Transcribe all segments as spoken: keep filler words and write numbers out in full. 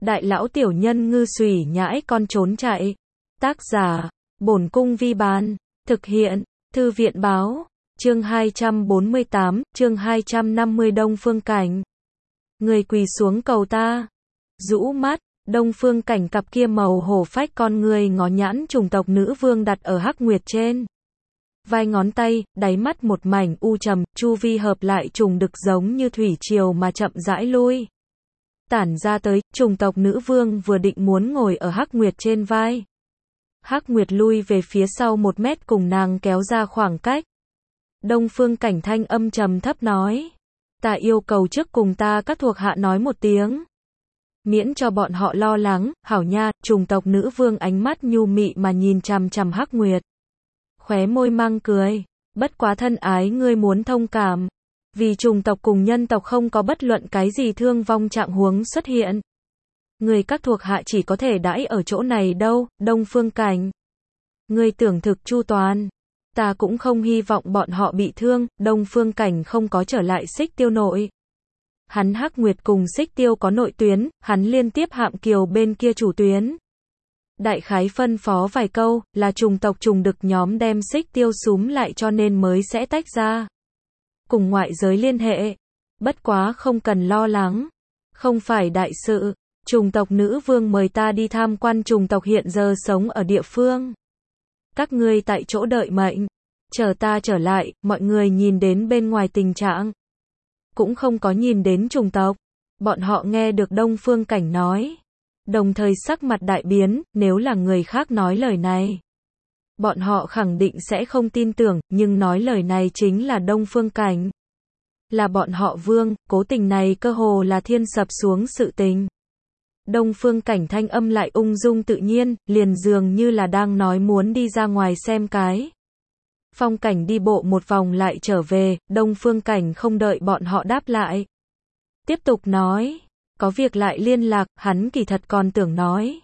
Đại lão tiểu nhân ngư xùy nhãi con trốn chạy. Tác giả, Bổn Cung Vi Bán. Thực hiện, Thư viện Báo. Chương hai trăm bốn mươi tám, chương hai trăm năm mươi Đông Phương Cảnh. Người quỳ xuống cầu ta. Rũ mắt, Đông Phương Cảnh cặp kia màu hổ phách con người ngó nhãn trùng tộc nữ vương đặt ở hắc nguyệt trên. Vai ngón tay, đáy mắt một mảnh u trầm, chu vi hợp lại trùng đực giống như thủy triều mà chậm rãi lui. Tản ra tới, trùng tộc nữ vương vừa định muốn ngồi ở hắc nguyệt trên vai. Hắc nguyệt lui về phía sau một mét cùng nàng kéo ra khoảng cách. Đông Phương Cảnh thanh âm trầm thấp nói. Ta yêu cầu trước cùng ta các thuộc hạ nói một tiếng. Miễn cho bọn họ lo lắng, hảo nha, trùng tộc nữ vương ánh mắt nhu mị mà nhìn chằm chằm hắc nguyệt. Khóe môi mang cười. Bất quá thân ái ngươi muốn thông cảm. Vì trùng tộc cùng nhân tộc không có bất luận cái gì thương vong trạng huống xuất hiện. Người các thuộc hạ chỉ có thể đãi ở chỗ này đâu, Đông Phương Cảnh. Ngươi tưởng thực chu toàn. Ta cũng không hy vọng bọn họ bị thương, Đông Phương Cảnh không có trở lại Xích Tiêu nội. Hắn hắc nguyệt cùng Xích Tiêu có nội tuyến, hắn liên tiếp Hạm Kiều bên kia chủ tuyến. Đại khái phân phó vài câu, là trùng tộc trùng đực nhóm đem Xích Tiêu súm lại cho nên mới sẽ tách ra. Cùng ngoại giới liên hệ. Bất quá không cần lo lắng. Không phải đại sự. Trùng tộc nữ vương mời ta đi tham quan trùng tộc hiện giờ sống ở địa phương. Các ngươi tại chỗ đợi mệnh. Chờ ta trở lại, mọi người nhìn đến bên ngoài tình trạng. Cũng không có nhìn đến trùng tộc. Bọn họ nghe được Đông Phương Cảnh nói. Đồng thời sắc mặt đại biến, nếu là người khác nói lời này. Bọn họ khẳng định sẽ không tin tưởng, nhưng nói lời này chính là Đông Phương Cảnh. Là bọn họ vương, cố tình này cơ hồ là thiên sập xuống sự tình. Đông Phương Cảnh thanh âm lại ung dung tự nhiên, liền dường như là đang nói muốn đi ra ngoài xem cái. Phong Cảnh đi bộ một vòng lại trở về, Đông Phương Cảnh không đợi bọn họ đáp lại. Tiếp tục nói, có việc lại liên lạc, hắn kỳ thật còn tưởng nói.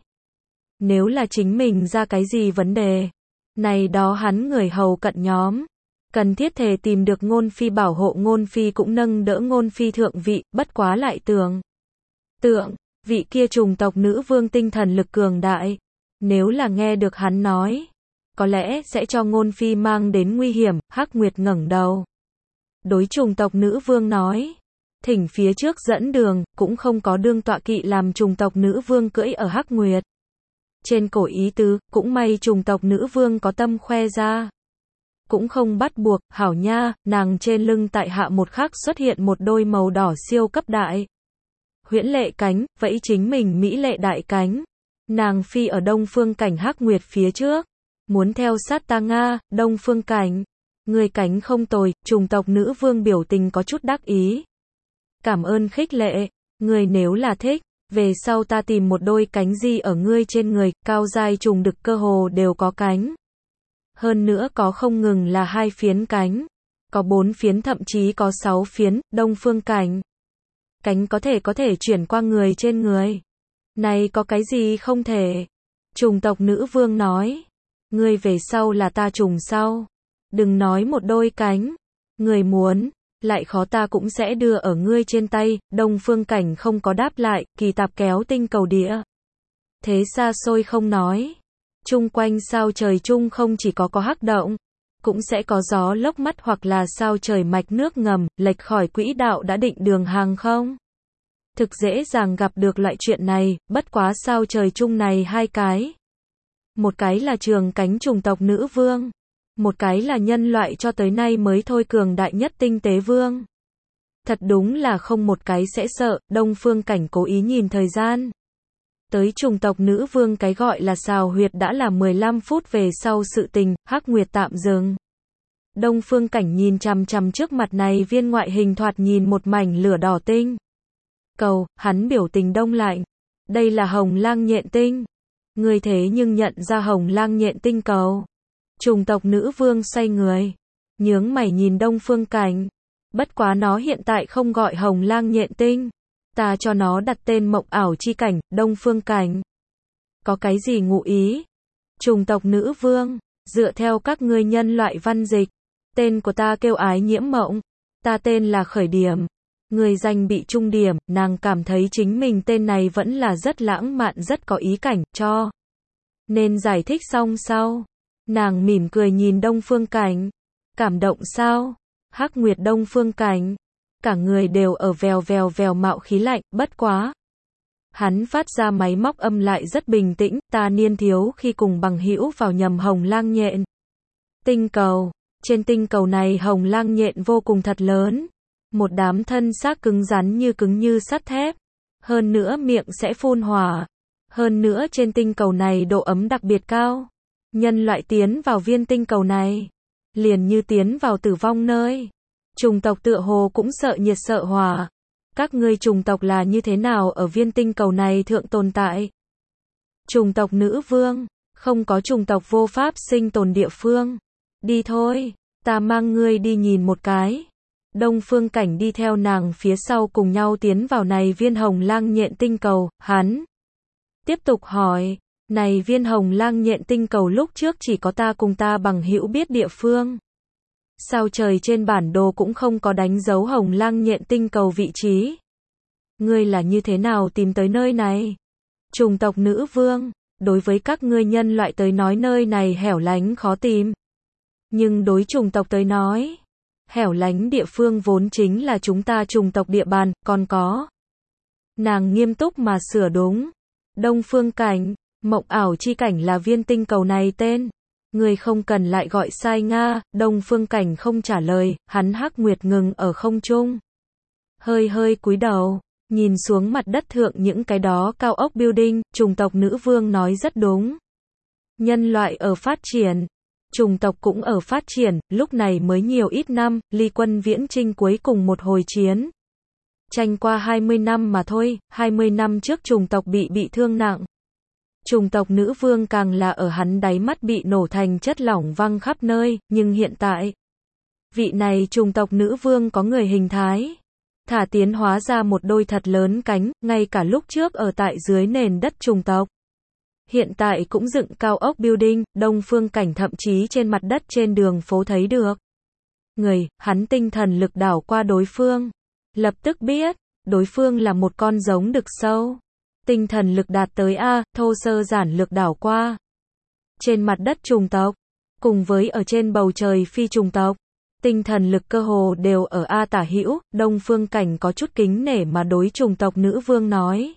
Nếu là chính mình ra cái gì vấn đề, này đó hắn người hầu cận nhóm. Cần thiết thể tìm được Ngôn Phi bảo hộ Ngôn Phi cũng nâng đỡ Ngôn Phi thượng vị, bất quá lại tưởng. Tượng, vị kia trùng tộc nữ vương tinh thần lực cường đại. Nếu là nghe được hắn nói, có lẽ sẽ cho Ngôn Phi mang đến nguy hiểm, hắc nguyệt ngẩng đầu. Đối trùng tộc nữ vương nói. Thỉnh phía trước dẫn đường, cũng không có đương tọa kỵ làm trùng tộc nữ vương cưỡi ở hắc nguyệt. Trên cổ ý tứ, cũng may trùng tộc nữ vương có tâm khoe ra. Cũng không bắt buộc, hảo nha, nàng trên lưng tại hạ một khắc xuất hiện một đôi màu đỏ siêu cấp đại. Huyễn lệ cánh, vẫy chính mình mỹ lệ đại cánh. Nàng phi ở Đông Phương Cảnh hắc nguyệt phía trước. Muốn theo sát ta Nga, Đông Phương Cảnh. Người cánh không tồi, trùng tộc nữ vương biểu tình có chút đắc ý. Cảm ơn khích lệ, người nếu là thích. Về sau ta tìm một đôi cánh di ở ngươi trên người, cao giai trùng đực cơ hồ đều có cánh. Hơn nữa có không ngừng là hai phiến cánh. Có bốn phiến thậm chí có sáu phiến, Đông Phương Cảnh. Cánh có thể có thể chuyển qua người trên người. Này có cái gì không thể? Trùng tộc nữ vương nói. Ngươi về sau là ta trùng sau. Đừng nói một đôi cánh. Người muốn. Lại khó ta cũng sẽ đưa ở ngươi trên tay, Đông Phương Cảnh không có đáp lại, kỳ tạp kéo tinh cầu địa. Thế xa xôi không nói. Chung quanh sao trời chung không chỉ có có hắc động, cũng sẽ có gió lốc mắt hoặc là sao trời mạch nước ngầm, lệch khỏi quỹ đạo đã định đường hàng không. Thực dễ dàng gặp được loại chuyện này, bất quá sao trời chung này hai cái. Một cái là trường cánh trùng tộc nữ vương. Một cái là nhân loại cho tới nay mới thôi cường đại nhất tinh tế vương. Thật đúng là không một cái sẽ sợ, Đông Phương Cảnh cố ý nhìn thời gian. Tới trùng tộc nữ vương cái gọi là xào huyệt đã là mười lăm phút về sau sự tình, hắc nguyệt tạm dừng. Đông Phương Cảnh nhìn chằm chằm trước mặt này viên ngoại hình thoạt nhìn một mảnh lửa đỏ tinh. Cầu, hắn biểu tình đông lạnh. Đây là hồng lang nhện tinh. Người thế nhưng nhận ra hồng lang nhện tinh cầu. Trùng tộc nữ vương xoay người. Nhướng mày nhìn Đông Phương Cảnh. Bất quá nó hiện tại không gọi hồng lang nhện tinh. Ta cho nó đặt tên mộng ảo chi cảnh, Đông Phương Cảnh. Có cái gì ngụ ý? Trùng tộc nữ vương. Dựa theo các ngươi nhân loại văn dịch. Tên của ta kêu ái nhiễm mộng. Ta tên là Khởi Điểm. Người giành bị trung điểm, nàng cảm thấy chính mình tên này vẫn là rất lãng mạn rất có ý cảnh, cho nên giải thích xong sau. Nàng mỉm cười nhìn Đông Phương Cảnh. Cảm động sao? Hắc Nguyệt Đông Phương Cảnh. Cả người đều ở vèo vèo vèo mạo khí lạnh, bất quá. Hắn phát ra máy móc âm lại rất bình tĩnh, ta niên thiếu khi cùng bằng hữu vào nhầm Hồng Lang Nhện tinh cầu. Trên tinh cầu này Hồng Lang Nhện vô cùng thật lớn. Một đám thân xác cứng rắn như cứng như sắt thép. Hơn nữa miệng sẽ phun hỏa. Hơn nữa trên tinh cầu này độ ấm đặc biệt cao. Nhân loại tiến vào viên tinh cầu này, liền như tiến vào tử vong nơi. Chủng tộc tựa hồ cũng sợ nhiệt sợ hỏa. Các ngươi chủng tộc là như thế nào ở viên tinh cầu này thượng tồn tại? Chủng tộc nữ vương, không có chủng tộc vô pháp sinh tồn địa phương. Đi thôi, ta mang ngươi đi nhìn một cái. Đông Phương Cảnh đi theo nàng phía sau cùng nhau tiến vào này viên Hồng Lang Nhện tinh cầu, hắn tiếp tục hỏi, này viên Hồng Lang Nhện tinh cầu lúc trước chỉ có ta cùng ta bằng hữu biết địa phương. Sao trời trên bản đồ cũng không có đánh dấu Hồng Lang Nhện tinh cầu vị trí. Ngươi là như thế nào tìm tới nơi này? Chủng tộc nữ vương, đối với các ngươi nhân loại tới nói nơi này hẻo lánh khó tìm. Nhưng đối chủng tộc tới nói, hẻo lánh địa phương vốn chính là chúng ta chủng tộc địa bàn, còn có. Nàng nghiêm túc mà sửa đúng. Đông Phương Cảnh, mộng ảo chi cảnh là viên tinh cầu này tên. Người không cần lại gọi sai Nga. Đông Phương Cảnh không trả lời, hắn Hắc Nguyệt ngừng ở không trung. Hơi hơi cúi đầu, nhìn xuống mặt đất thượng những cái đó cao ốc building, chủng tộc nữ vương nói rất đúng. Nhân loại ở phát triển, chủng tộc cũng ở phát triển, lúc này mới nhiều ít năm, ly quân viễn chinh cuối cùng một hồi chiến. Tranh qua hai mươi năm mà thôi, hai mươi năm trước chủng tộc bị bị thương nặng. Chủng tộc nữ vương càng là ở hắn đáy mắt bị nổ thành chất lỏng văng khắp nơi, nhưng hiện tại, vị này chủng tộc nữ vương có người hình thái, thả tiến hóa ra một đôi thật lớn cánh, ngay cả lúc trước ở tại dưới nền đất chủng tộc. Hiện tại cũng dựng cao ốc building, Đông Phương Cảnh thậm chí trên mặt đất trên đường phố thấy được. Người, hắn tinh thần lực đảo qua đối phương. Lập tức biết, đối phương là một con giống đực sâu. Tinh thần lực đạt tới A, thô sơ giản lược đảo qua. Trên mặt đất chủng tộc, cùng với ở trên bầu trời phi chủng tộc, tinh thần lực cơ hồ đều ở A tả hữu. Đông Phương Cảnh có chút kính nể mà đối chủng tộc nữ vương nói.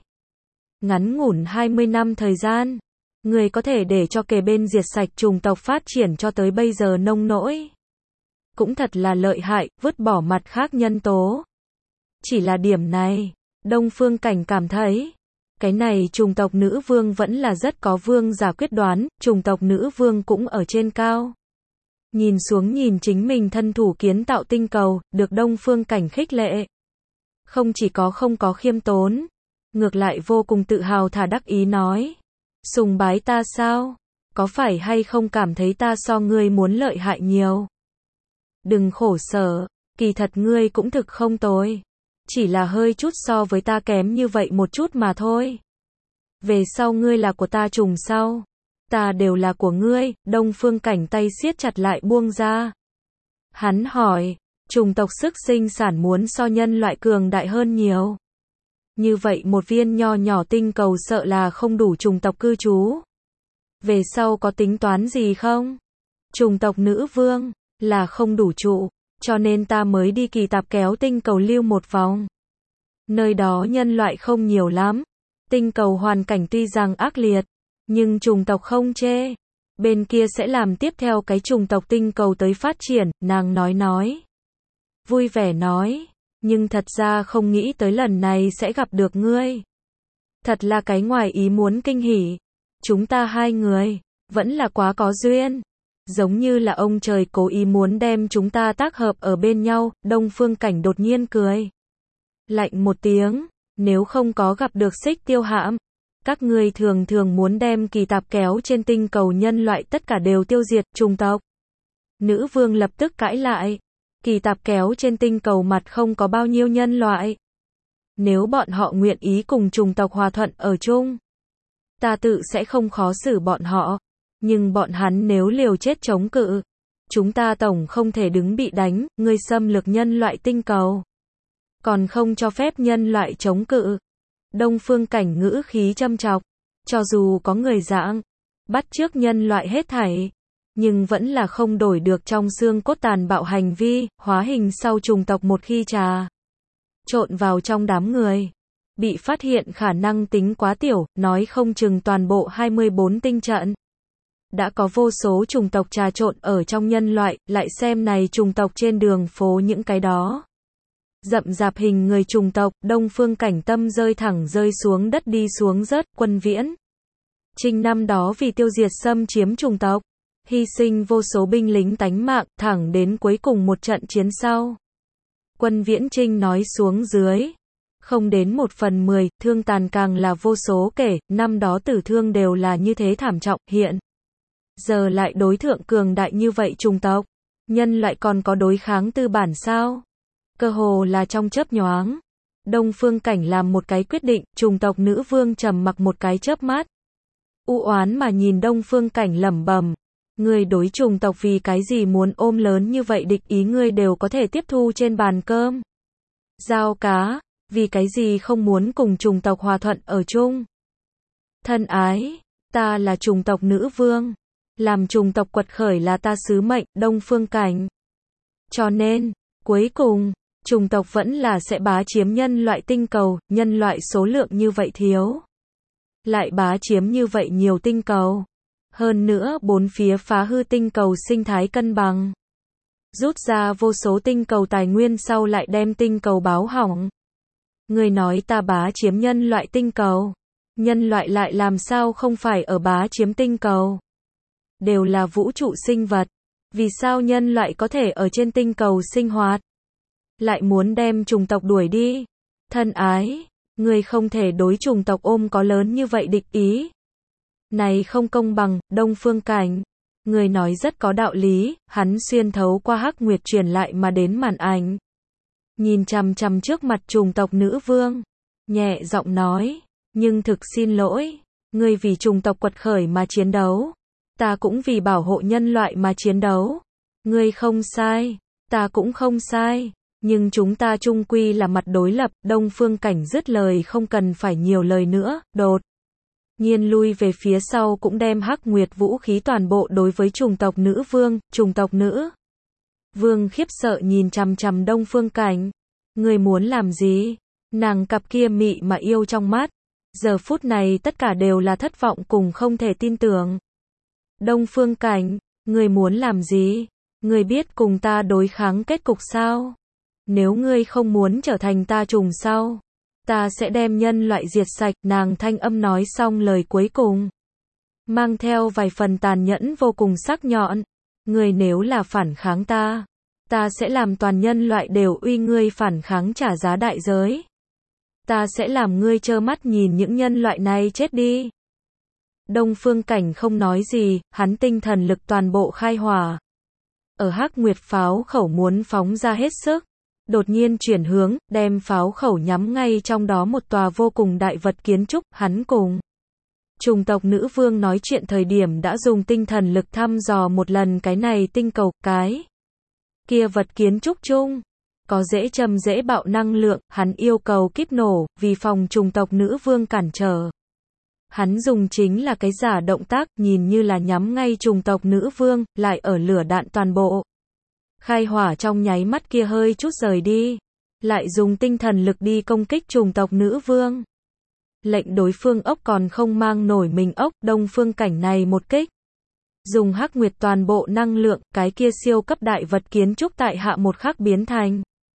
Ngắn ngủn hai mươi năm thời gian, người có thể để cho kề bên diệt sạch chủng tộc phát triển cho tới bây giờ nông nỗi. Cũng thật là lợi hại, vứt bỏ mặt khác nhân tố. Chỉ là điểm này, Đông Phương Cảnh cảm thấy, cái này chủng tộc nữ vương vẫn là rất có vương giả quyết đoán, chủng tộc nữ vương cũng ở trên cao. Nhìn xuống nhìn chính mình thân thủ kiến tạo tinh cầu, được Đông Phương Cảnh khích lệ. Không chỉ có không có khiêm tốn, ngược lại vô cùng tự hào thả đắc ý nói. Sùng bái ta sao? Có phải hay không cảm thấy ta so ngươi muốn lợi hại nhiều? Đừng khổ sở, kỳ thật ngươi cũng thực không tồi. Chỉ là hơi chút so với ta kém như vậy một chút mà thôi. Về sau ngươi là của ta trùng sau. Ta đều là của ngươi. Đông Phương Cảnh tay siết chặt lại buông ra. Hắn hỏi, chủng tộc sức sinh sản muốn so nhân loại cường đại hơn nhiều. Như vậy một viên nho nhỏ tinh cầu sợ là không đủ chủng tộc cư trú. Về sau có tính toán gì không? Chủng tộc nữ vương, là không đủ trụ. Cho nên ta mới đi kỳ tạp kéo tinh cầu lưu một vòng. Nơi đó nhân loại không nhiều lắm. Tinh cầu hoàn cảnh tuy rằng ác liệt, nhưng chủng tộc không chê. Bên kia sẽ làm tiếp theo cái chủng tộc tinh cầu tới phát triển, nàng nói nói. Vui vẻ nói, nhưng thật ra không nghĩ tới lần này sẽ gặp được ngươi. Thật là cái ngoài ý muốn kinh hỉ. Chúng ta hai người, vẫn là quá có duyên. Giống như là ông trời cố ý muốn đem chúng ta tác hợp ở bên nhau. Đông Phương Cảnh đột nhiên cười. Lạnh một tiếng, nếu không có gặp được Xích Tiêu Hãm, các ngươi thường thường muốn đem kỳ tạp kéo trên tinh cầu nhân loại tất cả đều tiêu diệt chủng tộc. Nữ vương lập tức cãi lại. Kỳ tạp kéo trên tinh cầu mặt không có bao nhiêu nhân loại. Nếu bọn họ nguyện ý cùng chủng tộc hòa thuận ở chung, ta tự sẽ không khó xử bọn họ. Nhưng bọn hắn nếu liều chết chống cự, chúng ta tổng không thể đứng bị đánh, ngươi xâm lược nhân loại tinh cầu. còn không cho phép nhân loại chống cự. Đông Phương Cảnh ngữ khí châm chọc, cho dù có người dạng, bắt chước nhân loại hết thảy, nhưng vẫn là không đổi được trong xương cốt tàn bạo hành vi, hóa hình sau trùng tộc một khi trà trộn vào trong đám người. Bị phát hiện khả năng tính quá tiểu, nói không chừng toàn bộ hai mươi bốn tinh trận. Đã có vô số trùng tộc trà trộn ở trong nhân loại, lại xem này trùng tộc trên đường phố những cái đó. Rậm rạp hình người trùng tộc, Đông Phương Cảnh tâm rơi thẳng rơi xuống đất đi xuống rớt, Quân Viễn Trinh năm đó vì tiêu diệt xâm chiếm trùng tộc, hy sinh vô số binh lính tánh mạng, thẳng đến cuối cùng một trận chiến sau. Quân Viễn Trinh nói xuống dưới, không đến một phần mười, thương tàn càng là vô số kể, năm đó tử thương đều là như thế thảm trọng, hiện giờ lại đối thượng cường đại như vậy trùng tộc, nhân loại còn có đối kháng tư bản sao? Cơ hồ là trong chớp nhoáng, Đông Phương Cảnh làm một cái quyết định, trùng tộc nữ vương trầm mặc một cái chớp mắt. U oán mà nhìn Đông Phương Cảnh lẩm bẩm, người đối trùng tộc vì cái gì muốn ôm lớn như vậy địch ý ngươi đều có thể tiếp thu trên bàn cơm. Giao cá, vì cái gì không muốn cùng trùng tộc hòa thuận ở chung. Thân ái, ta là trùng tộc nữ vương, làm trùng tộc quật khởi là ta sứ mệnh, Đông Phương Cảnh. Cho nên, cuối cùng, trùng tộc vẫn là sẽ bá chiếm nhân loại tinh cầu, nhân loại số lượng như vậy thiếu. Lại bá chiếm như vậy nhiều tinh cầu. Hơn nữa bốn phía phá hư tinh cầu sinh thái cân bằng. Rút ra vô số tinh cầu tài nguyên sau lại đem tinh cầu báo hỏng. Người nói ta bá chiếm nhân loại tinh cầu. Nhân loại lại làm sao không phải ở bá chiếm tinh cầu. Đều là vũ trụ sinh vật. Vì sao nhân loại có thể ở trên tinh cầu sinh hoạt? Lại muốn đem trùng tộc đuổi đi. Thân ái, người không thể đối trùng tộc ôm có lớn như vậy địch ý. Này không công bằng, Đông Phương Cảnh. Người nói rất có đạo lý, hắn xuyên thấu qua hắc nguyệt truyền lại mà đến màn ảnh. Nhìn chằm chằm trước mặt trùng tộc nữ vương. Nhẹ giọng nói, nhưng thực xin lỗi, người vì trùng tộc quật khởi mà chiến đấu. Ta cũng vì bảo hộ nhân loại mà chiến đấu. Ngươi không sai, ta cũng không sai. Nhưng chúng ta chung quy là mặt đối lập, Đông Phương Cảnh dứt lời không cần phải nhiều lời nữa, đột nhiên lui về phía sau cũng đem hắc nguyệt vũ khí toàn bộ đối với trùng tộc nữ vương, trùng tộc nữ vương khiếp sợ nhìn chằm chằm Đông Phương Cảnh. Người muốn làm gì? Nàng cặp kia mị mà yêu trong mắt. Giờ phút này tất cả đều là thất vọng cùng không thể tin tưởng. Đông Phương Cảnh, người muốn làm gì? Người biết cùng ta đối kháng kết cục sao? Nếu ngươi không muốn trở thành ta trùng sau, ta sẽ đem nhân loại diệt sạch. Nàng thanh âm nói xong lời cuối cùng, mang theo vài phần tàn nhẫn vô cùng sắc nhọn. Ngươi nếu là phản kháng ta, ta sẽ làm toàn nhân loại đều uy ngươi phản kháng trả giá đại giới. Ta sẽ làm ngươi trơ mắt nhìn những nhân loại này chết đi. Đông Phương Cảnh không nói gì, hắn tinh thần lực toàn bộ khai hỏa. Ở hắc nguyệt pháo khẩu muốn phóng ra hết sức. Đột nhiên chuyển hướng, đem pháo khẩu nhắm ngay trong đó một tòa vô cùng đại vật kiến trúc, hắn cùng trùng tộc nữ vương nói chuyện thời điểm đã dùng tinh thần lực thăm dò một lần cái này tinh cầu, cái kia vật kiến trúc chung có dễ châm dễ bạo năng lượng, hắn yêu cầu kíp nổ, vì phòng trùng tộc nữ vương cản trở. Hắn dùng chính là cái giả động tác, nhìn như là nhắm ngay trùng tộc nữ vương, lại ở lửa đạn toàn bộ. Khai hỏa trong nháy mắt kia hơi chút rời đi, lại dùng tinh thần lực đi công kích trùng tộc nữ vương. Lệnh đối phương ốc còn không mang nổi mình ốc, Đông Phương Cảnh này một kích. Dùng hắc nguyệt toàn bộ năng lượng, cái kia siêu cấp đại vật kiến trúc tại hạ một khắc biến thành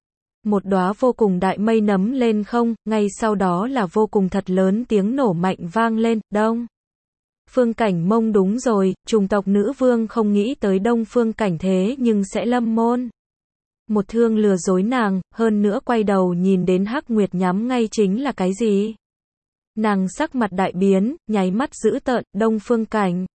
một đóa vô cùng đại mây nấm lên không, ngay sau đó là vô cùng thật lớn tiếng nổ mạnh vang lên, Đông Phương Cảnh mông đúng rồi, trùng tộc nữ vương không nghĩ tới Đông Phương Cảnh thế nhưng sẽ lâm môn. Một thương lừa dối nàng, hơn nữa quay đầu nhìn đến hắc nguyệt nhắm ngay chính là cái gì. Nàng sắc mặt đại biến, nháy mắt dữ tợn, Đông Phương Cảnh.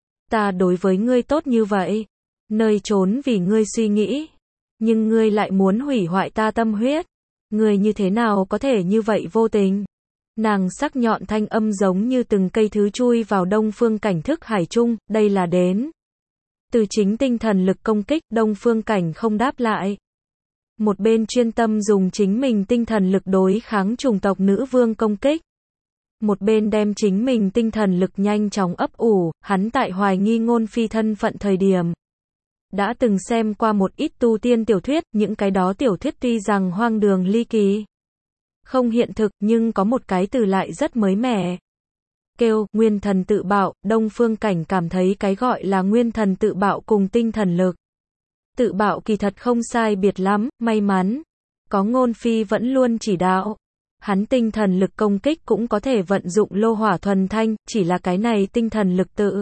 Ta đối với ngươi tốt như vậy, nơi trốn vì ngươi suy nghĩ. Nhưng ngươi lại muốn hủy hoại ta tâm huyết. Ngươi như thế nào có thể như vậy vô tình? Nàng sắc nhọn thanh âm giống như từng cây thứ chui vào Đông Phương Cảnh thức hải chung, đây là đến từ chính tinh thần lực công kích, Đông Phương Cảnh không đáp lại. Một bên chuyên tâm dùng chính mình tinh thần lực đối kháng chủng tộc nữ vương công kích. Một bên đem chính mình tinh thần lực nhanh chóng ấp ủ, hắn tại hoài nghi ngôn phi thân phận thời điểm. Đã từng xem qua một ít tu tiên tiểu thuyết, những cái đó tiểu thuyết tuy rằng hoang đường ly kỳ, không hiện thực, nhưng có một cái từ lại rất mới mẻ. Kêu, nguyên thần tự bạo, Đông Phương Cảnh cảm thấy cái gọi là nguyên thần tự bạo cùng tinh thần lực. Tự bạo kỳ thật không sai biệt lắm, may mắn. Có ngôn phi vẫn luôn chỉ đạo. Hắn tinh thần lực công kích cũng có thể vận dụng lô hỏa thuần thanh, chỉ là cái này tinh thần lực tự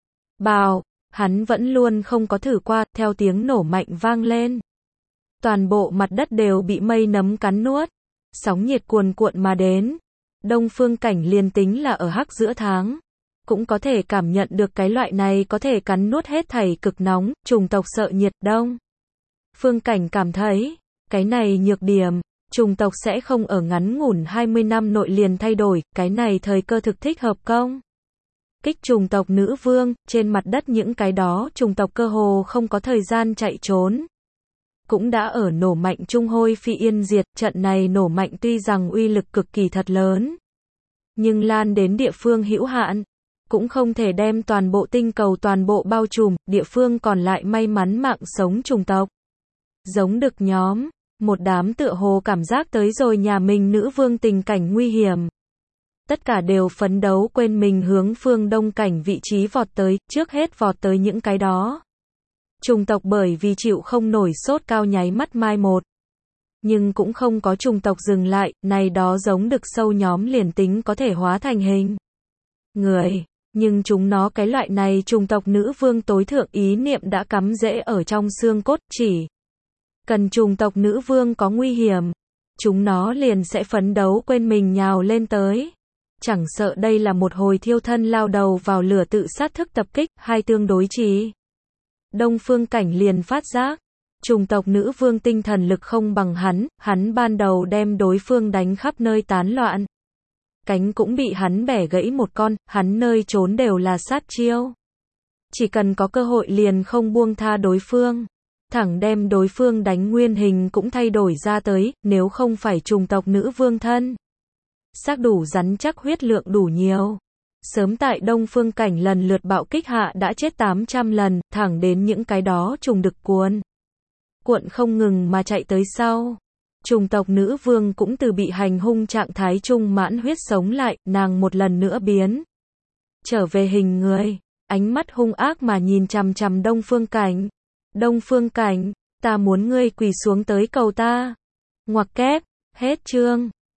bạo, hắn vẫn luôn không có thử qua, theo tiếng nổ mạnh vang lên. Toàn bộ mặt đất đều bị mây nấm cắn nuốt. Sóng nhiệt cuồn cuộn mà đến. Đông Phương Cảnh liền tính là ở hắc giữa tháng, cũng có thể cảm nhận được cái loại này có thể cắn nuốt hết thảy cực nóng, chủng tộc sợ nhiệt. Đông Phương Cảnh cảm thấy, cái này nhược điểm, chủng tộc sẽ không ở ngắn ngủn hai mươi năm nội liền thay đổi, cái này thời cơ thực thích hợp công kích chủng tộc nữ vương, trên mặt đất những cái đó chủng tộc cơ hồ không có thời gian chạy trốn. Cũng đã ở nổ mạnh trung hôi phi yên diệt, trận này nổ mạnh tuy rằng uy lực cực kỳ thật lớn, nhưng lan đến địa phương hữu hạn, cũng không thể đem toàn bộ tinh cầu toàn bộ bao trùm, địa phương còn lại may mắn mạng sống chủng tộc. Giống đực nhóm, một đám tựa hồ cảm giác tới rồi nhà mình nữ vương tình cảnh nguy hiểm. Tất cả đều phấn đấu quên mình hướng phương đông cảnh vị trí vọt tới, trước hết vọt tới những cái đó. Chủng tộc bởi vì chịu không nổi sốt cao nháy mắt mai một. Nhưng cũng không có chủng tộc dừng lại, này đó giống đực sâu nhóm liền tính có thể hóa thành hình người. Nhưng chúng nó cái loại này chủng tộc nữ vương tối thượng ý niệm đã cắm rễ ở trong xương cốt, chỉ cần chủng tộc nữ vương có nguy hiểm, chúng nó liền sẽ phấn đấu quên mình nhào lên tới. Chẳng sợ đây là một hồi thiêu thân lao đầu vào lửa tự sát thức tập kích, hai tương đối trí. Đông Phương Cảnh liền phát giác, chủng tộc nữ vương tinh thần lực không bằng hắn, hắn ban đầu đem đối phương đánh khắp nơi tán loạn. Cánh cũng bị hắn bẻ gãy một con, hắn nơi trốn đều là sát chiêu. Chỉ cần có cơ hội liền không buông tha đối phương. Thẳng đem đối phương đánh nguyên hình cũng thay đổi ra tới, nếu không phải chủng tộc nữ vương thân. Xác đủ rắn chắc huyết lượng đủ nhiều. Sớm tại Đông Phương Cảnh lần lượt bạo kích hạ đã chết tám trăm lần, thẳng đến những cái đó trùng đực cuốn. Cuộn không ngừng mà chạy tới sau. Chủng tộc nữ vương cũng từ bị hành hung trạng thái trung mãn huyết sống lại, nàng một lần nữa biến trở về hình người, ánh mắt hung ác mà nhìn chằm chằm Đông Phương Cảnh. Đông Phương Cảnh, ta muốn ngươi quỳ xuống tới cầu ta. Ngoặc kép, hết chương.